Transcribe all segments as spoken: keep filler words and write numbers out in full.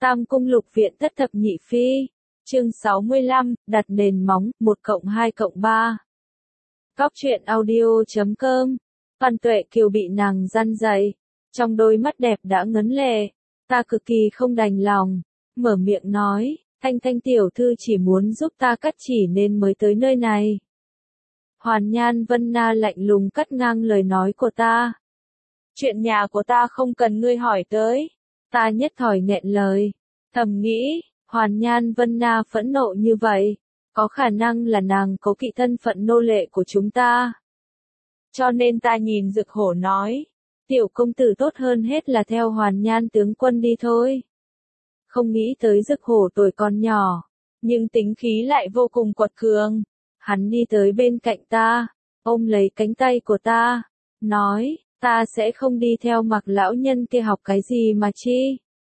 Tam cung lục viện thất thập nhị phi. Chương sáu mươi lăm, đặt nền móng, một cộng hai cộng ba. Cóc truyện audio chấm com. Văn Tuệ Kiều bị nàng răn dạy, trong đôi mắt đẹp đã ngấn lệ, ta cực kỳ không đành lòng, mở miệng nói, Thanh Thanh tiểu thư chỉ muốn giúp ta cắt chỉ nên mới tới nơi này. Hoàn Nhan Vân Na lạnh lùng cắt ngang lời nói của ta. Chuyện nhà của ta không cần ngươi hỏi tới. Ta nhất thời nghẹn lời, thầm nghĩ, Hoàn Nhan Vân Na phẫn nộ như vậy, có khả năng là nàng cố kỵ thân phận nô lệ của chúng ta. Cho nên ta nhìn Dực Hổ nói, tiểu công tử tốt hơn hết là theo Hoàn Nhan tướng quân đi thôi. Không nghĩ tới Dực Hổ tuổi còn nhỏ, nhưng tính khí lại vô cùng quật cường. Hắn đi tới bên cạnh ta, ôm lấy cánh tay của ta, nói, ta sẽ không đi theo Mặc lão nhân kia học cái gì mà chi.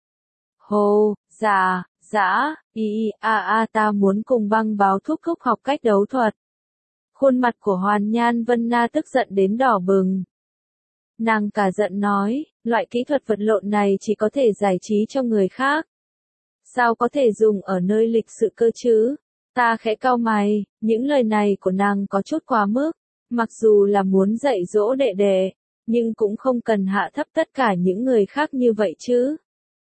Hồ, dạ, dã, y a a ta muốn cùng Băng Báo thúc thúc học cách đấu thuật. Khuôn mặt của Hoàn Nhan Vân Na tức giận đến đỏ bừng. Nàng cả giận nói, loại kỹ thuật vật lộn này chỉ có thể giải trí cho người khác. Sao có thể dùng ở nơi lịch sự cơ chứ? Ta khẽ cau mày, những lời này của nàng có chút quá mức, mặc dù là muốn dạy dỗ đệ đệ, nhưng cũng không cần hạ thấp tất cả những người khác như vậy chứ.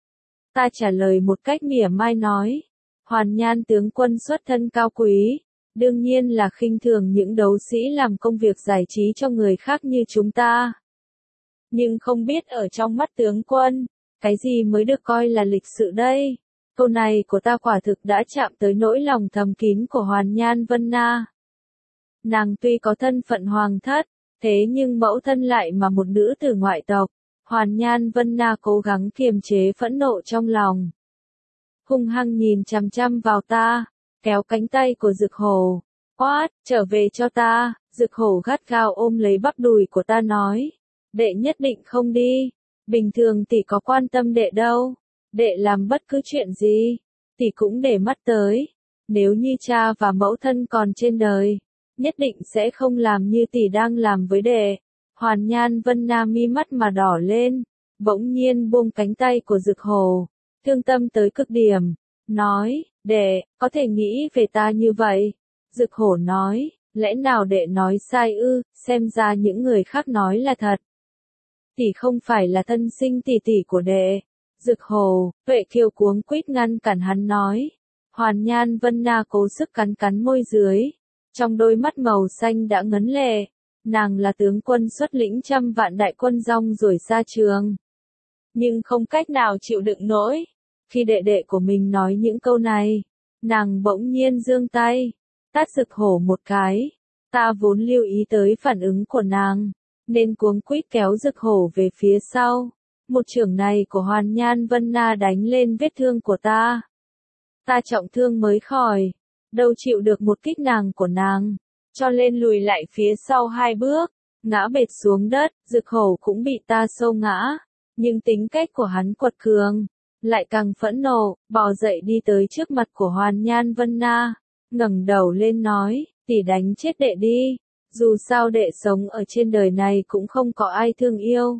Ta trả lời một cách mỉa mai nói, Hoàn Nhan tướng quân xuất thân cao quý, đương nhiên là khinh thường những đấu sĩ làm công việc giải trí cho người khác như chúng ta. Nhưng không biết ở trong mắt tướng quân, cái gì mới được coi là lịch sự đây? Câu này của ta quả thực đã chạm tới nỗi lòng thầm kín của Hoàn Nhan Vân Na. Nàng tuy có thân phận hoàng thất, thế nhưng mẫu thân lại mà một nữ tử ngoại tộc. Hoàn Nhan Vân Na cố gắng kiềm chế phẫn nộ trong lòng. Hung hăng nhìn chằm chằm vào ta, kéo cánh tay của Dực Hổ, quát, trở về cho ta. Dực Hổ gắt gao ôm lấy bắp đùi của ta nói, đệ nhất định không đi, bình thường tỷ có quan tâm đệ đâu, đệ làm bất cứ chuyện gì, tỷ cũng để mắt tới, nếu như cha và mẫu thân còn trên đời, nhất định sẽ không làm như tỷ đang làm với đệ. Hoàn Nhan Vân Na mi mắt mà đỏ lên, bỗng nhiên buông cánh tay của Dực Hổ, thương tâm tới cực điểm, nói, đệ, có thể nghĩ về ta như vậy. Dực Hổ nói, lẽ nào đệ nói sai ư, xem ra những người khác nói là thật. Tỷ không phải là thân sinh tỷ tỷ của đệ. Dực Hổ, Tuệ Kiều cuống quýt ngăn cản hắn nói. Hoàn Nhan Vân Na cố sức cắn cắn môi dưới, trong đôi mắt màu xanh đã ngấn lệ. Nàng là tướng quân xuất lĩnh trăm vạn đại quân rong ruổi xa trường, nhưng không cách nào chịu đựng nổi. Khi đệ đệ của mình nói những câu này, nàng bỗng nhiên giương tay, tát Dực Hổ một cái. Ta vốn lưu ý tới phản ứng của nàng, nên cuống quýt kéo Dực Hổ về phía sau. Một chưởng này của Hoàn Nhan Vân Na đánh lên vết thương của ta. Ta trọng thương mới khỏi, đâu chịu được một kích nàng của nàng, cho nên lùi lại phía sau hai bước, ngã bệt xuống đất. Dực Hổ cũng bị ta xô ngã, nhưng tính cách của hắn quật cường, lại càng phẫn nộ, bò dậy đi tới trước mặt của Hoàn Nhan Vân Na, ngẩng đầu lên nói, tỷ đánh chết đệ đi, dù sao đệ sống ở trên đời này cũng không có ai thương yêu.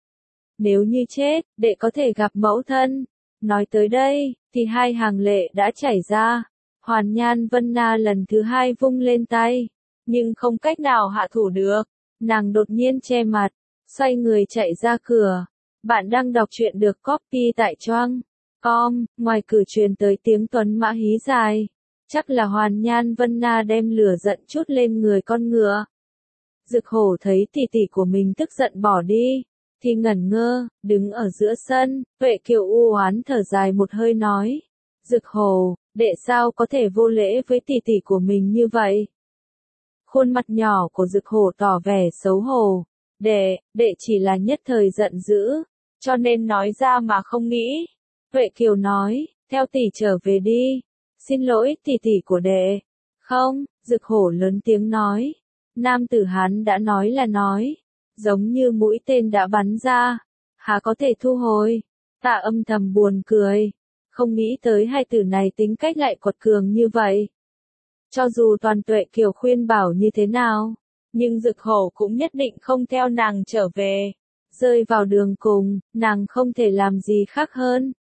Nếu như chết, đệ có thể gặp mẫu thân. Nói tới đây, thì hai hàng lệ đã chảy ra. Hoàn Nhan Vân Na lần thứ hai vung lên tay, nhưng không cách nào hạ thủ được. Nàng đột nhiên che mặt, xoay người chạy ra cửa. Bạn đang đọc truyện được copy tại choang com, ngoài cửa truyền tới tiếng tuấn mã hí dài. Chắc là Hoàn Nhan Vân Na đem lửa giận chút lên người con ngựa. Dực Hổ thấy tỷ tỷ của mình tức giận bỏ đi, thì ngẩn ngơ, đứng ở giữa sân. Tuệ Kiều u oán thở dài một hơi nói, Dực Hổ, đệ sao có thể vô lễ với tỷ tỷ của mình như vậy? Khuôn mặt nhỏ của Dực Hổ tỏ vẻ xấu hổ, đệ, đệ chỉ là nhất thời giận dữ, cho nên nói ra mà không nghĩ. Tuệ Kiều nói, theo tỷ trở về đi, xin lỗi tỷ tỷ của đệ. Không, Dực Hổ lớn tiếng nói, nam tử Hán đã nói là nói, giống như mũi tên đã bắn ra, há có thể thu hồi. Ta âm thầm buồn cười, không nghĩ tới hai tử này tính cách lại quật cường như vậy. Cho dù toàn Tuệ Kiều khuyên bảo như thế nào, nhưng Dực Hổ cũng nhất định không theo nàng trở về. Rơi vào đường cùng, nàng không thể làm gì khác hơn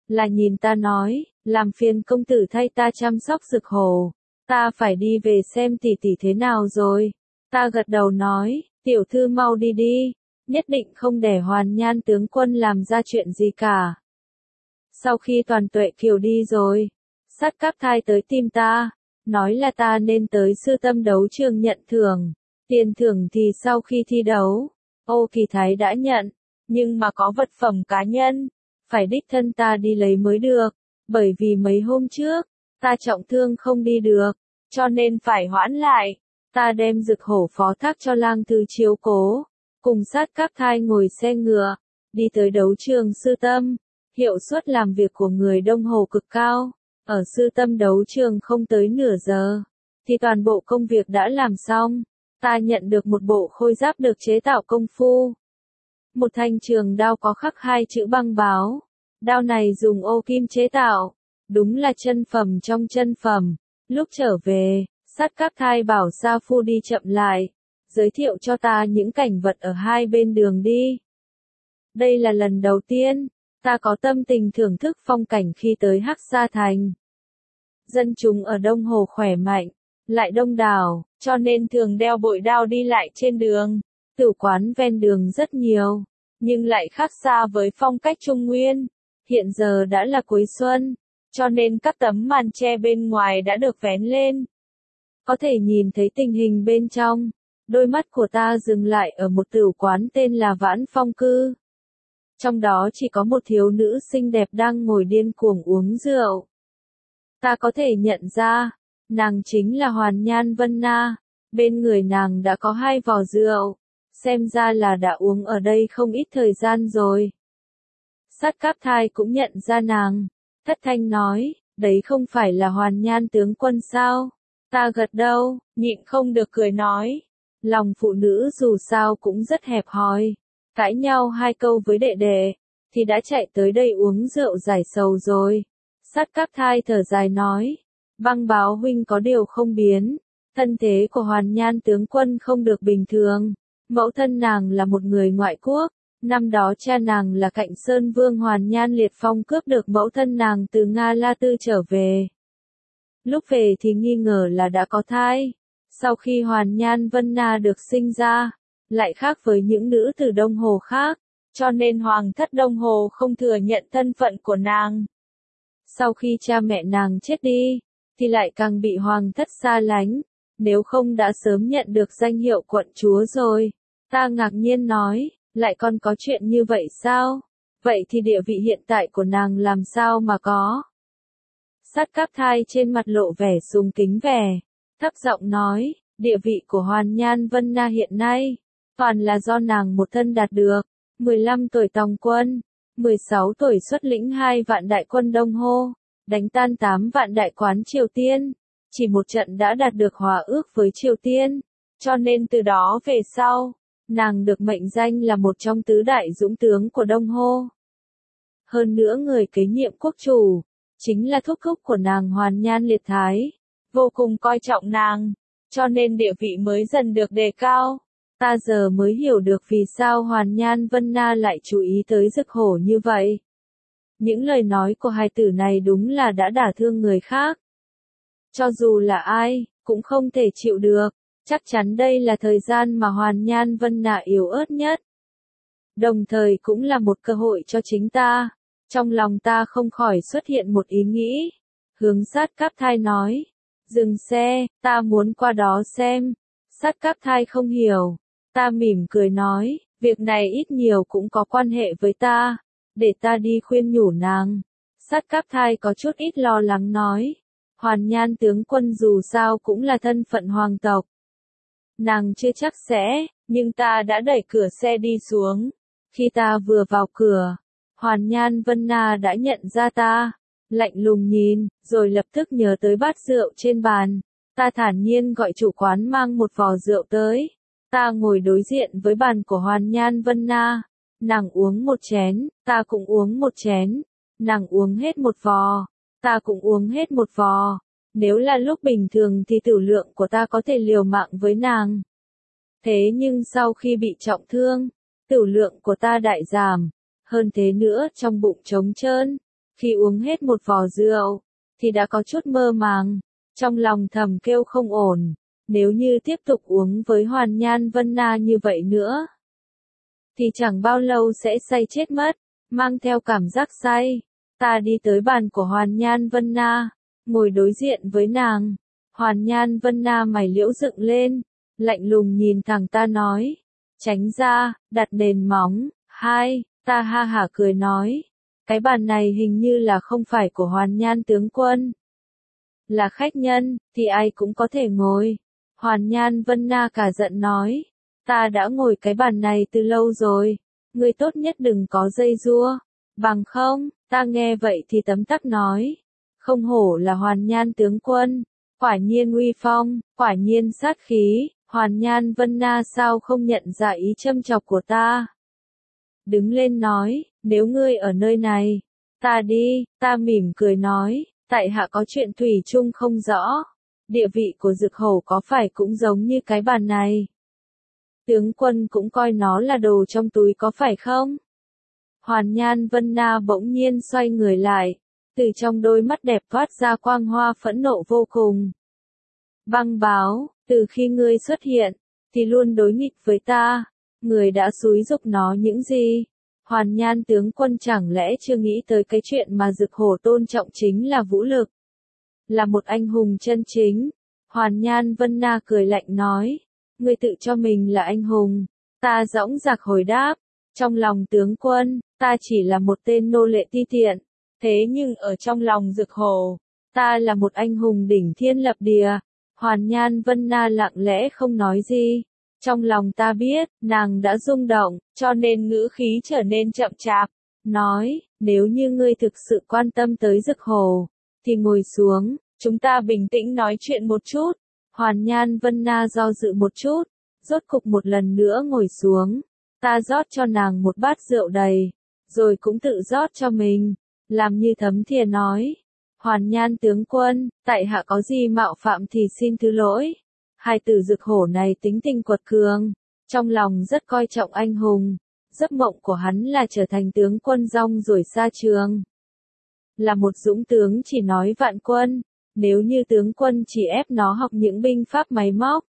là nhìn ta nói, làm phiền công tử thay ta chăm sóc dược hổ, ta phải đi về xem tỷ tỷ thế nào rồi. Ta gật đầu nói, tiểu thư mau đi đi, nhất định không để Hoàn Nhan tướng quân làm ra chuyện gì cả. Sau khi Toàn Tuệ Kiều đi rồi, Sát Cáp Thai tới tìm ta, nói là ta nên tới Sư Tâm đấu trường nhận thưởng, tiền thưởng thì sau khi thi đấu, Ô Kỳ Thái đã nhận, nhưng mà có vật phẩm cá nhân, phải đích thân ta đi lấy mới được, bởi vì mấy hôm trước, ta trọng thương không đi được, cho nên phải hoãn lại. Ta đem dược hổ phó thác cho Lang Thư chiếu cố, cùng Sát Cáp Thai ngồi xe ngựa, đi tới đấu trường Sư Tâm. Hiệu suất làm việc của người Đông Hồ cực cao, ở Sư Tâm đấu trường không tới nửa giờ, thì toàn bộ công việc đã làm xong. Ta nhận được một bộ khôi giáp được chế tạo công phu. Một thanh trường đao có khắc hai chữ băng báo. Đao này dùng ô kim chế tạo, đúng là chân phẩm trong chân phẩm. Lúc trở về, Sát Cáp Thai bảo Sa Phu đi chậm lại, giới thiệu cho ta những cảnh vật ở hai bên đường đi. Đây là lần đầu tiên, ta có tâm tình thưởng thức phong cảnh khi tới Hắc Sa Thành. Dân chúng ở Đông Hồ khỏe mạnh, lại đông đảo, cho nên thường đeo bội đao đi lại trên đường. Tử quán ven đường rất nhiều, nhưng lại khác xa với phong cách Trung Nguyên. Hiện giờ đã là cuối xuân, cho nên các tấm màn che bên ngoài đã được vén lên. Có thể nhìn thấy tình hình bên trong. Đôi mắt của ta dừng lại ở một tử quán tên là Vãn Phong Cư. Trong đó chỉ có một thiếu nữ xinh đẹp đang ngồi điên cuồng uống rượu. Ta có thể nhận ra, nàng chính là Hoàn Nhan Vân Na, bên người nàng đã có hai vò rượu, xem ra là đã uống ở đây không ít thời gian rồi. Sát Cáp Thai cũng nhận ra nàng, thất thanh nói, đấy không phải là Hoàn Nhan tướng quân sao? Ta gật đầu, nhịn không được cười nói, lòng phụ nữ dù sao cũng rất hẹp hòi. Cãi nhau hai câu với đệ đệ, thì đã chạy tới đây uống rượu giải sầu rồi. Sát Cáp Thai thở dài nói, băng báo huynh có điều không biến, thân thế của Hoàn Nhan tướng quân không được bình thường, mẫu thân nàng là một người ngoại quốc, năm đó cha nàng là Cạnh Sơn Vương Hoàn Nhan Liệt Phong cướp được mẫu thân nàng từ Nga La Tư trở về. Lúc về thì nghi ngờ là đã có thai, sau khi Hoàn Nhan Vân Na được sinh ra, lại khác với những nữ tử Đông Hồ khác, cho nên Hoàng thất Đông Hồ không thừa nhận thân phận của nàng. Sau khi cha mẹ nàng chết đi, thì lại càng bị Hoàng thất xa lánh, nếu không đã sớm nhận được danh hiệu quận chúa rồi. Ta ngạc nhiên nói, lại còn có chuyện như vậy sao? Vậy thì địa vị hiện tại của nàng làm sao mà có? Sát Cáp Thai trên mặt lộ vẻ sùng kính vẻ, thấp giọng nói, địa vị của Hoàn Nhan Vân Na hiện nay, toàn là do nàng một thân đạt được. mười lăm tuổi tòng quân, mười sáu tuổi xuất lĩnh hai vạn đại quân Đông Hồ, đánh tan tám vạn đại quán Triều Tiên, chỉ một trận đã đạt được hòa ước với Triều Tiên, cho nên từ đó về sau, nàng được mệnh danh là một trong tứ đại dũng tướng của Đông Hồ. Hơn nữa người kế nhiệm quốc chủ, chính là thúc thúc của nàng Hoàn Nhan Liệt Thái, vô cùng coi trọng nàng, cho nên địa vị mới dần được đề cao. Ta giờ mới hiểu được vì sao Hoàn Nhan Vân Na lại chú ý tới dược hổ như vậy. Những lời nói của hài tử này đúng là đã đả thương người khác. Cho dù là ai, cũng không thể chịu được, chắc chắn đây là thời gian mà Hoàn Nhan Vân Na yếu ớt nhất. Đồng thời cũng là một cơ hội cho chính ta. Trong lòng ta không khỏi xuất hiện một ý nghĩ. Hướng Sát Cáp Thai nói, dừng xe, ta muốn qua đó xem. Sát Cáp Thai không hiểu. Ta mỉm cười nói, việc này ít nhiều cũng có quan hệ với ta, để ta đi khuyên nhủ nàng. Sát Cáp Thai có chút ít lo lắng nói, Hoàn Nhan tướng quân dù sao cũng là thân phận hoàng tộc. Nàng chưa chắc sẽ, nhưng ta đã đẩy cửa xe đi xuống. Khi ta vừa vào cửa, Hoàn Nhan Vân Na đã nhận ra ta, lạnh lùng nhìn, rồi lập tức nhớ tới bát rượu trên bàn. Ta thản nhiên gọi chủ quán mang một vò rượu tới. Ta ngồi đối diện với bàn của Hoàn Nhan Vân Na. Nàng uống một chén, ta cũng uống một chén. Nàng uống hết một vò, ta cũng uống hết một vò. Nếu là lúc bình thường thì tử lượng của ta có thể liều mạng với nàng. Thế nhưng sau khi bị trọng thương, tử lượng của ta đại giảm. Hơn thế nữa trong bụng trống trơn. Khi uống hết một vò rượu, thì đã có chút mơ màng, trong lòng thầm kêu không ổn, nếu như tiếp tục uống với Hoàn Nhan Vân Na như vậy nữa, thì chẳng bao lâu sẽ say chết mất, mang theo cảm giác say. Ta đi tới bàn của Hoàn Nhan Vân Na, ngồi đối diện với nàng. Hoàn Nhan Vân Na mày liễu dựng lên, lạnh lùng nhìn thẳng ta nói, tránh ra, đặt nền móng. Hai, ta ha hả cười nói, cái bàn này hình như là không phải của Hoàn Nhan tướng quân. Là khách nhân, thì ai cũng có thể ngồi. Hoàn Nhan Vân Na cả giận nói, ta đã ngồi cái bàn này từ lâu rồi, ngươi tốt nhất đừng có dây dưa, bằng không. Ta nghe vậy thì tấm tắc nói, không hổ là Hoàn Nhan tướng quân, quả nhiên uy phong, quả nhiên sát khí. Hoàn Nhan Vân Na sao không nhận ra ý châm chọc của ta. Đứng lên nói, nếu ngươi ở nơi này, ta đi. Ta mỉm cười nói, tại hạ có chuyện thủy chung không rõ, địa vị của Dực Hổ có phải cũng giống như cái bàn này? Tướng quân cũng coi nó là đồ trong túi có phải không? Hoàn Nhan Vân Na bỗng nhiên xoay người lại, từ trong đôi mắt đẹp thoát ra quang hoa phẫn nộ vô cùng. Băng báo, từ khi ngươi xuất hiện, thì luôn đối nghịch với ta, người đã xúi giục nó những gì? Hoàn Nhan tướng quân chẳng lẽ chưa nghĩ tới cái chuyện mà Dực Hổ tôn trọng chính là vũ lực, là một anh hùng chân chính? Hoàn Nhan Vân Na cười lạnh nói, ngươi tự cho mình là anh hùng. Ta dõng dạc hồi đáp, trong lòng tướng quân, ta chỉ là một tên nô lệ ti tiện, thế nhưng ở trong lòng Dực Hổ, ta là một anh hùng đỉnh thiên lập địa. Hoàn Nhan Vân Na lặng lẽ không nói gì. Trong lòng ta biết, nàng đã rung động, cho nên ngữ khí trở nên chậm chạp. Nói, nếu như ngươi thực sự quan tâm tới Dực Hổ, thì ngồi xuống, chúng ta bình tĩnh nói chuyện một chút. Hoàn Nhan Vân Na do dự một chút, rốt cục một lần nữa ngồi xuống. Ta rót cho nàng một bát rượu đầy, rồi cũng tự rót cho mình, làm như thấm thìa nói. Hoàn Nhan tướng quân, tại hạ có gì mạo phạm thì xin thứ lỗi. Hai từ Dực Hổ này tính tình quật cường, trong lòng rất coi trọng anh hùng, giấc mộng của hắn là trở thành tướng quân rong ruổi xa trường. Là một dũng tướng chỉ nói vạn quân, nếu như tướng quân chỉ ép nó học những binh pháp máy móc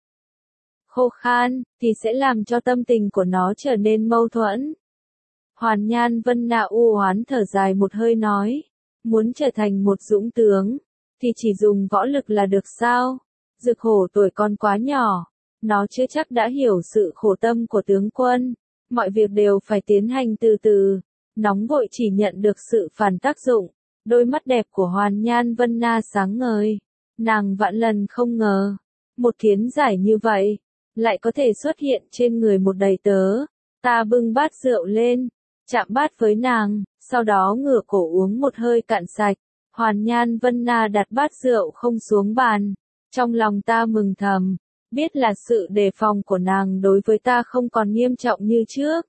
khô khan, thì sẽ làm cho tâm tình của nó trở nên mâu thuẫn. Hoàn Nhan Vân Na u oán thở dài một hơi nói, muốn trở thành một dũng tướng, thì chỉ dùng võ lực là được sao? Dực Hổ tuổi còn quá nhỏ, nó chưa chắc đã hiểu sự khổ tâm của tướng quân, mọi việc đều phải tiến hành từ từ, nóng vội chỉ nhận được sự phản tác dụng. Đôi mắt đẹp của Hoàn Nhan Vân Na sáng ngời, nàng vạn lần không ngờ, một kiến giải như vậy, lại có thể xuất hiện trên người một đầy tớ. Ta bưng bát rượu lên, chạm bát với nàng, sau đó ngửa cổ uống một hơi cạn sạch. Hoàn Nhan Vân Na đặt bát rượu không xuống bàn, trong lòng ta mừng thầm, biết là sự đề phòng của nàng đối với ta không còn nghiêm trọng như trước.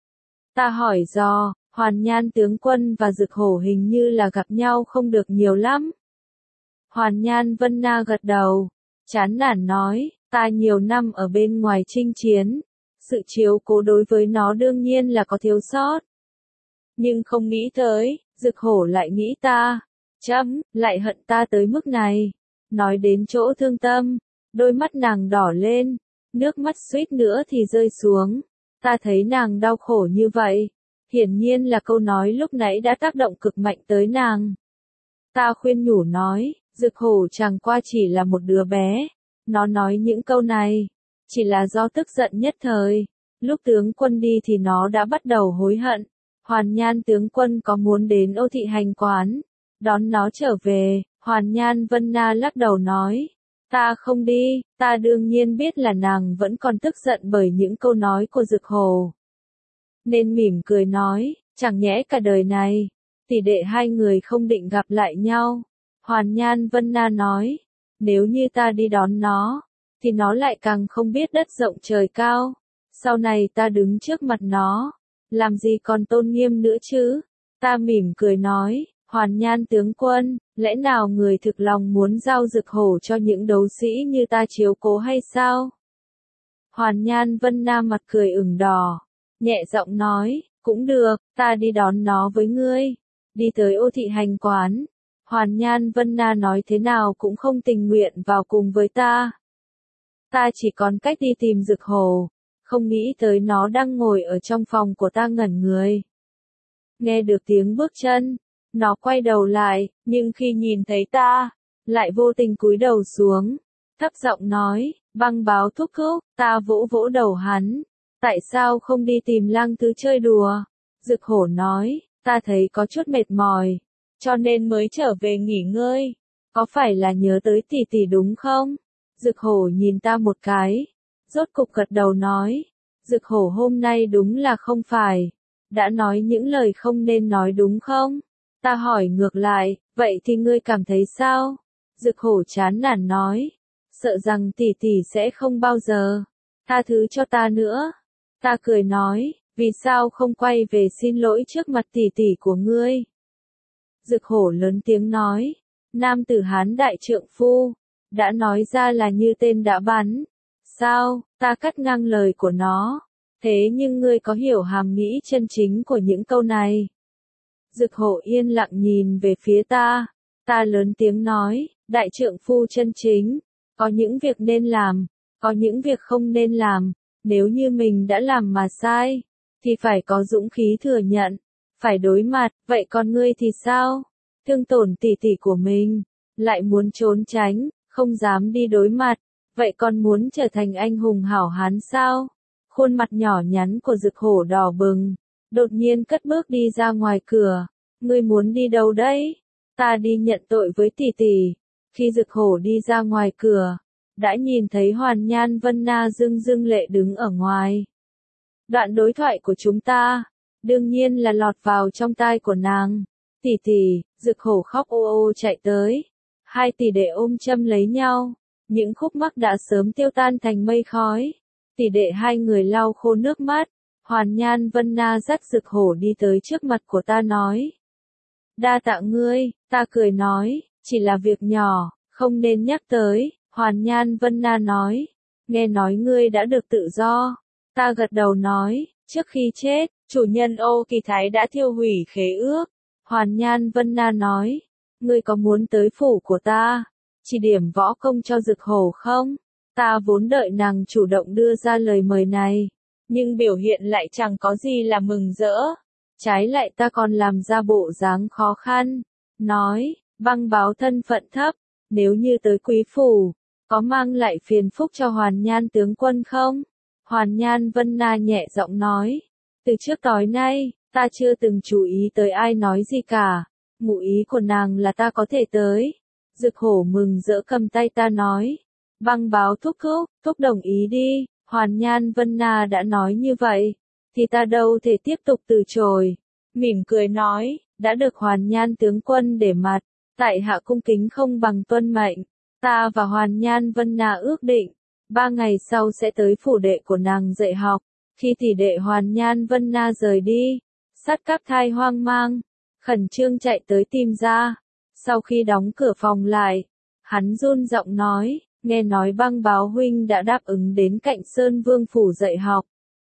Ta hỏi dò, Hoàn Nhan tướng quân và Dực Hổ hình như là gặp nhau không được nhiều lắm. Hoàn Nhan Vân Na gật đầu, chán nản nói, ta nhiều năm ở bên ngoài chinh chiến, sự chiếu cố đối với nó đương nhiên là có thiếu sót. Nhưng không nghĩ tới, Dực Hổ lại nghĩ ta, chấm, lại hận ta tới mức này. Nói đến chỗ thương tâm, đôi mắt nàng đỏ lên, nước mắt suýt nữa thì rơi xuống. Ta thấy nàng đau khổ như vậy, hiển nhiên là câu nói lúc nãy đã tác động cực mạnh tới nàng. Ta khuyên nhủ nói, Dực Hổ chẳng qua chỉ là một đứa bé, nó nói những câu này, chỉ là do tức giận nhất thời. Lúc tướng quân đi thì nó đã bắt đầu hối hận. Hoàn Nhan tướng quân có muốn đến Ô Thị Hành quán, đón nó trở về? Hoàn Nhan Vân Na lắc đầu nói, ta không đi. Ta đương nhiên biết là nàng vẫn còn tức giận bởi những câu nói của Dực Hổ, nên mỉm cười nói, chẳng nhẽ cả đời này, tỷ đệ hai người không định gặp lại nhau. Hoàn Nhan Vân Na nói, nếu như ta đi đón nó, thì nó lại càng không biết đất rộng trời cao. Sau này ta đứng trước mặt nó, làm gì còn tôn nghiêm nữa chứ? Ta mỉm cười nói, Hoàn Nhan tướng quân, lẽ nào người thực lòng muốn giao Dực Hổ cho những đấu sĩ như ta chiếu cố hay sao? Hoàn Nhan Vân Na mặt cười ửng đỏ, nhẹ giọng nói, cũng được, ta đi đón nó với ngươi. đi tới Ô Thị Hành quán. Hoàn Nhan Vân Na nói thế nào cũng không tình nguyện vào cùng với ta. Ta chỉ còn cách đi tìm Dực Hổ, không nghĩ tới nó đang ngồi ở trong phòng của ta ngẩn người. Nghe được tiếng bước chân, nó quay đầu lại, nhưng khi nhìn thấy ta, lại vô tình cúi đầu xuống, thấp giọng nói, Băng Báo thúc thúc. Ta vỗ vỗ đầu hắn, tại sao không đi tìm Lang Tứ chơi đùa? Dực Hổ nói, ta thấy có chút mệt mỏi, cho nên mới trở về nghỉ ngơi. Có phải là nhớ tới tỷ tỷ đúng không? Dực Hổ nhìn ta một cái, rốt cục gật đầu nói, Dực Hổ hôm nay đúng là không phải, đã nói những lời không nên nói đúng không? Ta hỏi ngược lại, vậy thì ngươi cảm thấy sao? Dực Hổ chán nản nói, sợ rằng tỷ tỷ sẽ không bao giờ tha thứ cho ta nữa. Ta cười nói, vì sao không quay về xin lỗi trước mặt tỷ tỷ của ngươi? Dực Hổ lớn tiếng nói, nam tử Hán đại trượng phu, đã nói ra là như tên đã bắn. Sao? Ta cắt ngang lời của nó. Thế nhưng ngươi có hiểu hàm nghĩa chân chính của những câu này? Dực Hổ yên lặng nhìn về phía ta. Ta lớn tiếng nói, đại trượng phu chân chính, có những việc nên làm, có những việc không nên làm. Nếu như mình đã làm mà sai, thì phải có dũng khí thừa nhận, phải đối mặt. Vậy còn ngươi thì sao? Thương tổn tỷ tỷ của mình, lại muốn trốn tránh, không dám đi đối mặt. Vậy còn muốn trở thành anh hùng hảo hán sao? Khuôn mặt nhỏ nhắn của Dực Hổ đỏ bừng, đột nhiên cất bước đi ra ngoài cửa. Ngươi muốn đi đâu đấy? Ta đi nhận tội với tỷ tỷ. Khi Dực Hổ đi ra ngoài cửa, đã nhìn thấy Hoàn Nhan Vân Na rưng rưng lệ đứng ở ngoài. Đoạn đối thoại của chúng ta, đương nhiên là lọt vào trong tai của nàng. Tỷ tỷ. Dực Hổ khóc ô ô chạy tới. Hai tỷ đệ ôm châm lấy nhau. Những khúc mắc đã sớm tiêu tan thành mây khói. Tỷ đệ hai người lau khô nước mắt. Hoàn Nhan Vân Na dắt Dực Hổ đi tới trước mặt của ta nói, đa tạ ngươi. Ta cười nói, chỉ là việc nhỏ, không nên nhắc tới. Hoàn Nhan Vân Na nói, nghe nói ngươi đã được tự do. Ta gật đầu nói, trước khi chết, chủ nhân Ô Kỳ Thái đã thiêu hủy khế ước. Hoàn Nhan Vân Na nói, ngươi có muốn tới phủ của ta, chỉ điểm võ công cho Dực Hổ không? Ta vốn đợi nàng chủ động đưa ra lời mời này, nhưng biểu hiện lại chẳng có gì là mừng rỡ. Trái lại ta còn làm ra bộ dáng khó khăn, nói, Băng Báo thân phận thấp, nếu như tới quý phủ, có mang lại phiền phúc cho Hoàn Nhan tướng quân không? Hoàn Nhan Vân Na nhẹ giọng nói, từ trước tới nay, ta chưa từng chú ý tới ai nói gì cả, ngụ ý của nàng là ta có thể tới. Dực Hổ mừng rỡ cầm tay ta nói, Băng Báo thúc thúc, thúc đồng ý đi. Hoàn Nhan Vân Na đã nói như vậy, thì ta đâu thể tiếp tục từ chối. Mỉm cười nói, đã được Hoàn Nhan tướng quân để mặt, tại hạ cung kính không bằng tuân mệnh. Ta và Hoàn Nhan Vân Na ước định, ba ngày sau sẽ tới phủ đệ của nàng dạy học. Khi tỷ đệ Hoàn Nhan Vân Na rời đi, Sát Cáp Thai hoang mang, khẩn trương chạy tới tìm ra. Sau khi đóng cửa phòng lại, hắn run giọng nói, nghe nói Băng Báo huynh đã đáp ứng đến Cạnh Sơn Vương phủ dạy học.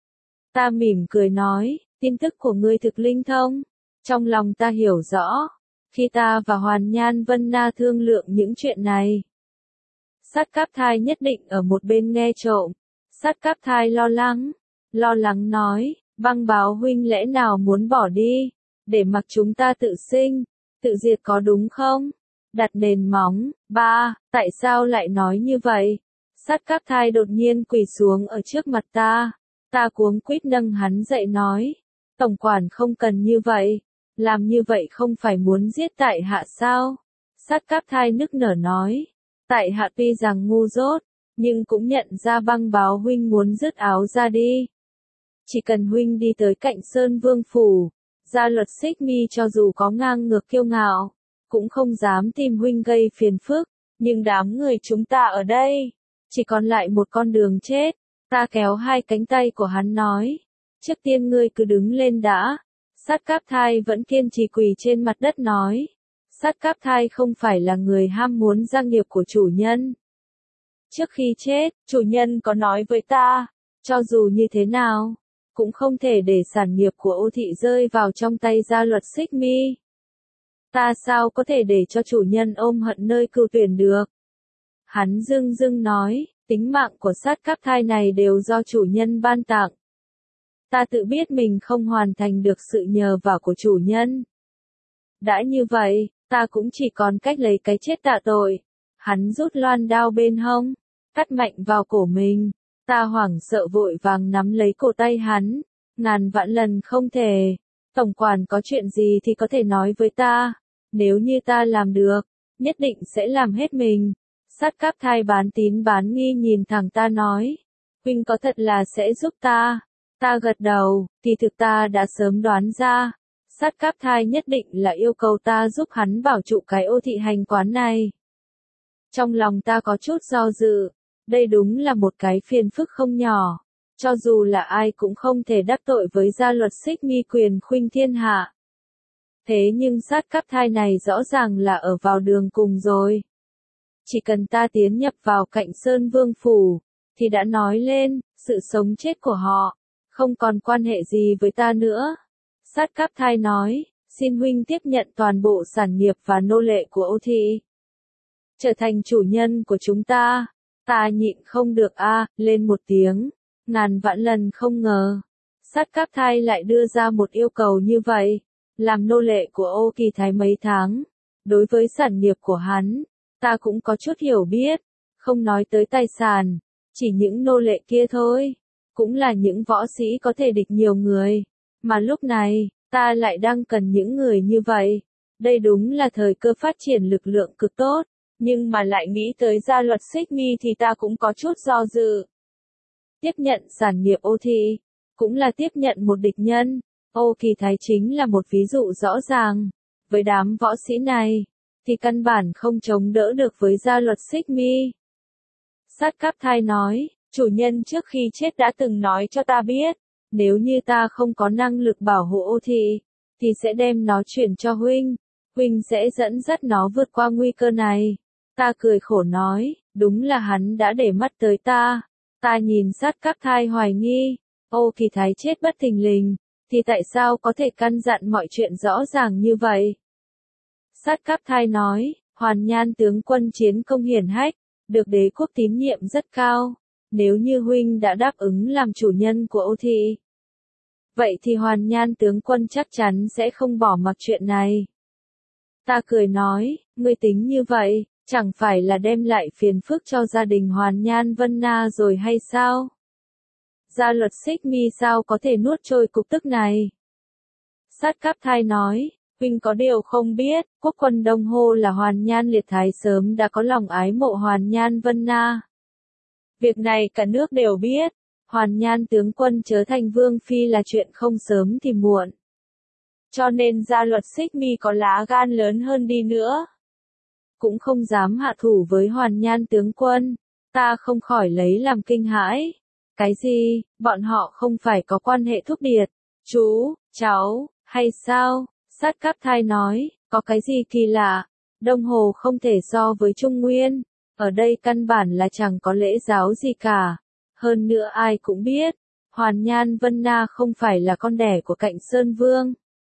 Ta mỉm cười nói, tin tức của ngươi thực linh thông. Trong lòng ta hiểu rõ, khi ta và Hoàn Nhan Vân Na thương lượng những chuyện này, Sát Cáp Thai nhất định ở một bên nghe trộm. Sát Cáp Thai lo lắng, lo lắng nói, Băng Báo huynh lẽ nào muốn bỏ đi, để mặc chúng ta tự sinh, tự diệt có đúng không? Đặt nền móng. Ba, tại sao lại nói như vậy? Sát Cáp Thai đột nhiên quỳ xuống ở trước mặt ta. Ta cuống quýt nâng hắn dậy nói, tổng quản không cần như vậy, làm như vậy không phải muốn giết tại hạ sao? Sát Cáp Thai nức nở nói, tại hạ tuy rằng ngu dốt, nhưng cũng nhận ra Băng Báo huynh muốn dứt áo ra đi. Chỉ cần huynh đi tới Cạnh Sơn Vương phủ, gia luật Xích Mi cho dù có ngang ngược kiêu ngạo, cũng không dám tìm huynh gây phiền phức. Nhưng đám người chúng ta ở đây, chỉ còn lại một con đường chết. Ta kéo hai cánh tay của hắn nói, trước tiên ngươi cứ đứng lên đã. Sát Cáp Thai vẫn kiên trì quỳ trên mặt đất nói, Sát Cáp Thai không phải là người ham muốn gia nghiệp của chủ nhân. Trước khi chết, chủ nhân có nói với ta, cho dù như thế nào, cũng không thể để sản nghiệp của Ô Thị rơi vào trong tay gia luật Xích Mi. Ta sao có thể để cho chủ nhân ôm hận nơi cừu tuyển được? Hắn dưng dưng nói, tính mạng của sát cáp thai này đều do chủ nhân ban tặng. Ta tự biết mình không hoàn thành được sự nhờ vả của chủ nhân. Đã như vậy, ta cũng chỉ còn cách lấy cái chết tạ tội. Hắn rút loan đao bên hông, cắt mạnh vào cổ mình. Ta hoảng sợ vội vàng nắm lấy cổ tay hắn. Ngàn vạn lần không thể. Tổng quản có chuyện gì thì có thể nói với ta. Nếu như ta làm được, nhất định sẽ làm hết mình. Sát cáp thai bán tín bán nghi nhìn thẳng ta nói. Huynh có thật là sẽ giúp ta. Ta gật đầu, kỳ thực ta đã sớm đoán ra. Sát cáp thai nhất định là yêu cầu ta giúp hắn bảo trụ cái ô thị hành quán này. Trong lòng ta có chút do dự. Đây đúng là một cái phiền phức không nhỏ. Cho dù là ai cũng không thể đắc tội với gia luật xích mi quyền khuynh thiên hạ. Thế nhưng sát cáp thai này rõ ràng là ở vào đường cùng rồi. Chỉ cần ta tiến nhập vào cạnh Sơn Vương Phủ, thì đã nói lên, sự sống chết của họ, không còn quan hệ gì với ta nữa. Sát cáp thai nói, xin huynh tiếp nhận toàn bộ sản nghiệp và nô lệ của Ô Thị. Trở thành chủ nhân của chúng ta. Ta nhịn không được a à, lên một tiếng, ngàn vạn lần không ngờ. Sát cáp thai lại đưa ra một yêu cầu như vậy, làm nô lệ của Ô Kỳ Thái mấy tháng. Đối với sản nghiệp của hắn, ta cũng có chút hiểu biết, không nói tới tài sản, chỉ những nô lệ kia thôi, cũng là những võ sĩ có thể địch nhiều người, mà lúc này, ta lại đang cần những người như vậy. Đây đúng là thời cơ phát triển lực lượng cực tốt, nhưng mà lại nghĩ tới gia luật xích mi thì ta cũng có chút do dự. Tiếp nhận sản nghiệp Ô Thị, cũng là tiếp nhận một địch nhân. Ô Kỳ Thái chính là một ví dụ rõ ràng. Với đám võ sĩ này, thì căn bản không chống đỡ được với gia luật xích mi. Sát cáp thai nói, chủ nhân trước khi chết đã từng nói cho ta biết, nếu như ta không có năng lực bảo hộ Ô Thị, thì sẽ đem nó chuyển cho huynh, huynh sẽ dẫn dắt nó vượt qua nguy cơ này. Ta cười khổ nói, đúng là hắn đã để mắt tới ta. Ta nhìn sát cáp thai hoài nghi, Ô Kỳ Thái chết bất thình lình, thì tại sao có thể căn dặn mọi chuyện rõ ràng như vậy? Sát cáp thai nói, Hoàn Nhan tướng quân chiến công hiển hách, được đế quốc tín nhiệm rất cao. Nếu như huynh đã đáp ứng làm chủ nhân của Ô Thị, vậy thì Hoàn Nhan tướng quân chắc chắn sẽ không bỏ mặc chuyện này. Ta cười nói, ngươi tính như vậy, chẳng phải là đem lại phiền phức cho gia đình Hoàn Nhan Vân Na rồi hay sao? Gia luật xích mi sao có thể nuốt trôi cục tức này? Sát cáp thai nói, huynh có điều không biết, quốc quân Đông Hô là Hoàn Nhan Liệt Thái sớm đã có lòng ái mộ Hoàn Nhan Vân Na. Việc này cả nước đều biết, Hoàn Nhan tướng quân trở thành vương phi là chuyện không sớm thì muộn. Cho nên gia luật xích mi có lá gan lớn hơn đi nữa, cũng không dám hạ thủ với Hoàn Nhan tướng quân. Ta không khỏi lấy làm kinh hãi. Cái gì, bọn họ không phải có quan hệ thúc điệt, chú, cháu, hay sao? Sát cáp thai nói, có cái gì kỳ lạ, Đông Hồ không thể so với Trung Nguyên, ở đây căn bản là chẳng có lễ giáo gì cả. Hơn nữa ai cũng biết, Hoàn Nhan Vân Na không phải là con đẻ của Cạnh Sơn Vương.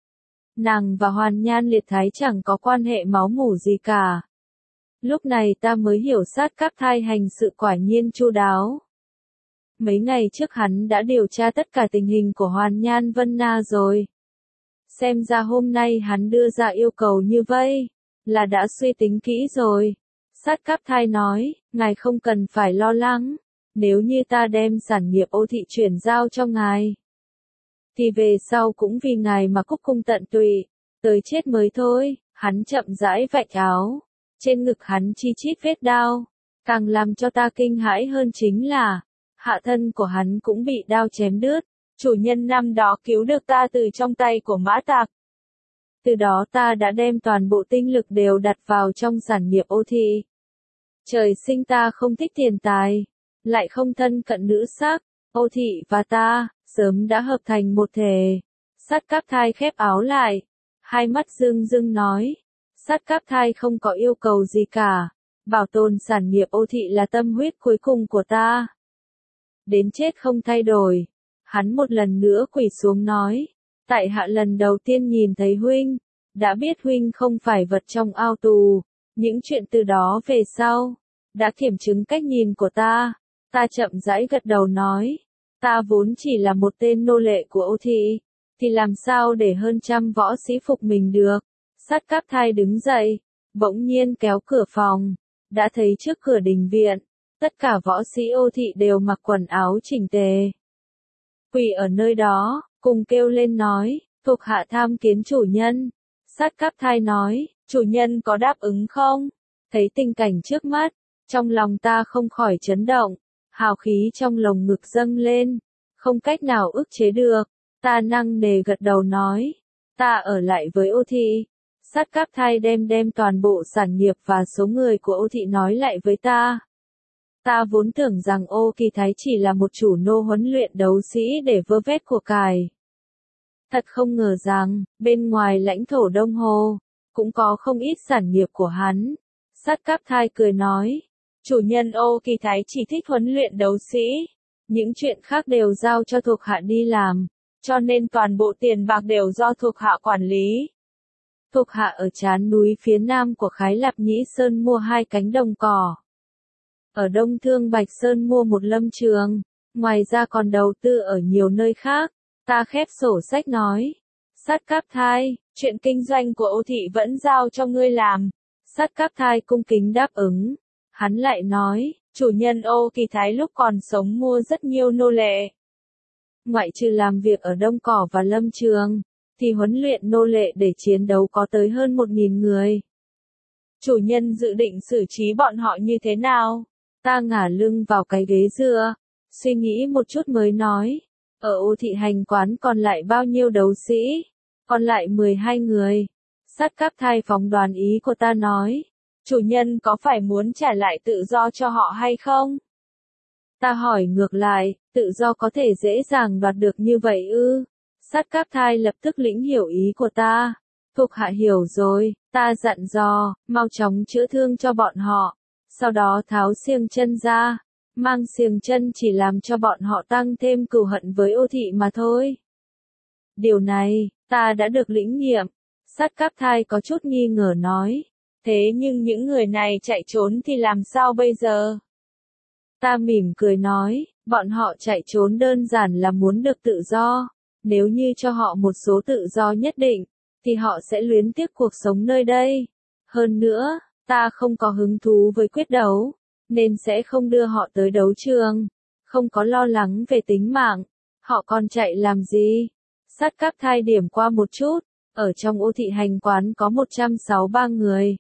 Nàng và Hoàn Nhan Liệt Thái chẳng có quan hệ máu mủ gì cả. Lúc này ta mới hiểu sát cáp thai hành sự quả nhiên chu đáo. Mấy ngày trước hắn đã điều tra tất cả tình hình của Hoàn Nhan Vân Na rồi. Xem ra hôm nay hắn đưa ra yêu cầu như vậy, là đã suy tính kỹ rồi. Sát cáp thai nói, ngài không cần phải lo lắng, nếu như ta đem sản nghiệp Ô Thị chuyển giao cho ngài, thì về sau cũng vì ngài mà cúc cung tận tụy, tới chết mới thôi. Hắn chậm rãi vạch áo, trên ngực hắn chi chít vết đao, càng làm cho ta kinh hãi hơn chính là, hạ thân của hắn cũng bị đao chém đứt. Chủ nhân năm đó cứu được ta từ trong tay của Mã Tạc. Từ đó ta đã đem toàn bộ tinh lực đều đặt vào trong sản nghiệp Ô Thị. Trời sinh ta không thích tiền tài, lại không thân cận nữ sắc, Ô Thị và ta, sớm đã hợp thành một thể. Sát cáp thai khép áo lại, hai mắt rưng rưng nói, sát cáp thai không có yêu cầu gì cả, bảo tồn sản nghiệp Ô Thị là tâm huyết cuối cùng của ta. Đến chết không thay đổi. Hắn một lần nữa quỳ xuống nói, tại hạ lần đầu tiên nhìn thấy huynh, đã biết huynh không phải vật trong ao tù, những chuyện từ đó về sau, đã kiểm chứng cách nhìn của ta. Ta chậm rãi gật đầu nói, ta vốn chỉ là một tên nô lệ của Ô Thị, thì làm sao để hơn trăm võ sĩ phục mình được. Sát Cáp Thai đứng dậy, bỗng nhiên kéo cửa phòng, đã thấy trước cửa đình viện, tất cả võ sĩ Ô Thị đều mặc quần áo chỉnh tề. Quỳ ở nơi đó, cùng kêu lên nói, thuộc hạ tham kiến chủ nhân. Sát Cáp Thai nói, chủ nhân có đáp ứng không? Thấy tình cảnh trước mắt, trong lòng ta không khỏi chấn động, hào khí trong lồng ngực dâng lên, không cách nào ức chế được. Ta nặng nề gật đầu nói, ta ở lại với Ô Thị. Sát Cáp Thai đem đem toàn bộ sản nghiệp và số người của Ô Thị nói lại với ta. Ta vốn tưởng rằng Ô Kỳ Thái chỉ là một chủ nô huấn luyện đấu sĩ để vơ vét của cải. Thật không ngờ rằng, bên ngoài lãnh thổ Đông Hồ, cũng có không ít sản nghiệp của hắn. Sát Cáp Thai cười nói, chủ nhân Ô Kỳ Thái chỉ thích huấn luyện đấu sĩ, những chuyện khác đều giao cho thuộc hạ đi làm, cho nên toàn bộ tiền bạc đều do thuộc hạ quản lý. Thuộc hạ ở trán núi phía nam của Khái Lạp Nhĩ Sơn mua hai cánh đồng cỏ. Ở Đông Thương Bạch Sơn mua một lâm trường, ngoài ra còn đầu tư ở nhiều nơi khác. Ta khép sổ sách nói, Sát Cáp Thai, chuyện kinh doanh của Ô Thị vẫn giao cho ngươi làm. Sát Cáp Thai cung kính đáp ứng. Hắn lại nói, chủ nhân Ô Kỳ Thái lúc còn sống mua rất nhiều nô lệ. Ngoại trừ làm việc ở Đông Cỏ và Lâm Trường, thì huấn luyện nô lệ để chiến đấu có tới hơn một nghìn người. Chủ nhân dự định xử trí bọn họ như thế nào? Ta ngả lưng vào cái ghế dựa, suy nghĩ một chút mới nói. Ở Ô Thị hành quán còn lại bao nhiêu đấu sĩ? Còn lại mười hai người. Sát Cáp Thai phóng đoán ý của ta nói. Chủ nhân có phải muốn trả lại tự do cho họ hay không? Ta hỏi ngược lại, tự do có thể dễ dàng đoạt được như vậy ư? Sát Cáp Thai lập tức lĩnh hiểu ý của ta. Thuộc hạ hiểu rồi, ta dặn dò, mau chóng chữa thương cho bọn họ. Sau đó tháo xiềng chân ra. Mang xiềng chân chỉ làm cho bọn họ tăng thêm cừu hận với Ô Thị mà thôi. Điều này, ta đã được lĩnh nghiệm. Sát Cáp Thai có chút nghi ngờ nói. Thế nhưng những người này chạy trốn thì làm sao bây giờ? Ta mỉm cười nói, bọn họ chạy trốn đơn giản là muốn được tự do. Nếu như cho họ một số tự do nhất định, thì họ sẽ luyến tiếc cuộc sống nơi đây. Hơn nữa, ta không có hứng thú với quyết đấu, nên sẽ không đưa họ tới đấu trường. Không có lo lắng về tính mạng, họ còn chạy làm gì? Sát Cáp Thai điểm qua một chút, ở trong Ô Thị hành quán có một trăm sáu mươi ba người.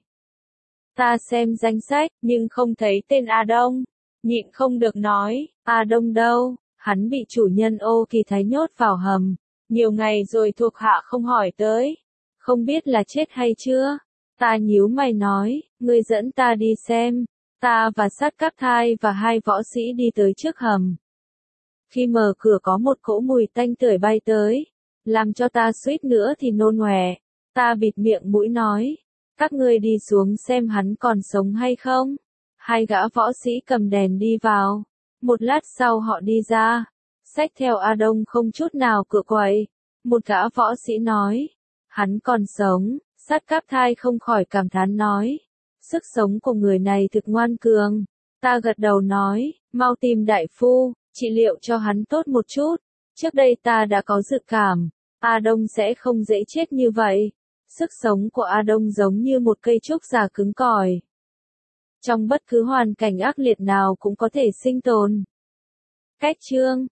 Ta xem danh sách, nhưng không thấy tên A Đông. Nhịn không được nói, A Đông đâu? Hắn bị chủ nhân Ô Kỳ Thái nhốt vào hầm. Nhiều ngày rồi thuộc hạ không hỏi tới. Không biết là chết hay chưa? Ta nhíu mày nói, ngươi dẫn ta đi xem. Ta và Sát Cáp Thai và hai võ sĩ đi tới trước hầm. Khi mở cửa có một cỗ mùi tanh tưởi bay tới, làm cho ta suýt nữa thì nôn ọe. Ta bịt miệng mũi nói, các ngươi đi xuống xem hắn còn sống hay không. Hai gã võ sĩ cầm đèn đi vào. Một lát sau họ đi ra, xách theo A Đông không chút nào cựa quậy. Một gã võ sĩ nói, hắn còn sống. Sát Cáp Thai không khỏi cảm thán nói, sức sống của người này thực ngoan cường. Ta gật đầu nói, mau tìm đại phu, trị liệu cho hắn tốt một chút. Trước đây ta đã có dự cảm, A Đông sẽ không dễ chết như vậy. Sức sống của A Đông giống như một cây trúc già cứng cỏi. Trong bất cứ hoàn cảnh ác liệt nào cũng có thể sinh tồn. Cách chương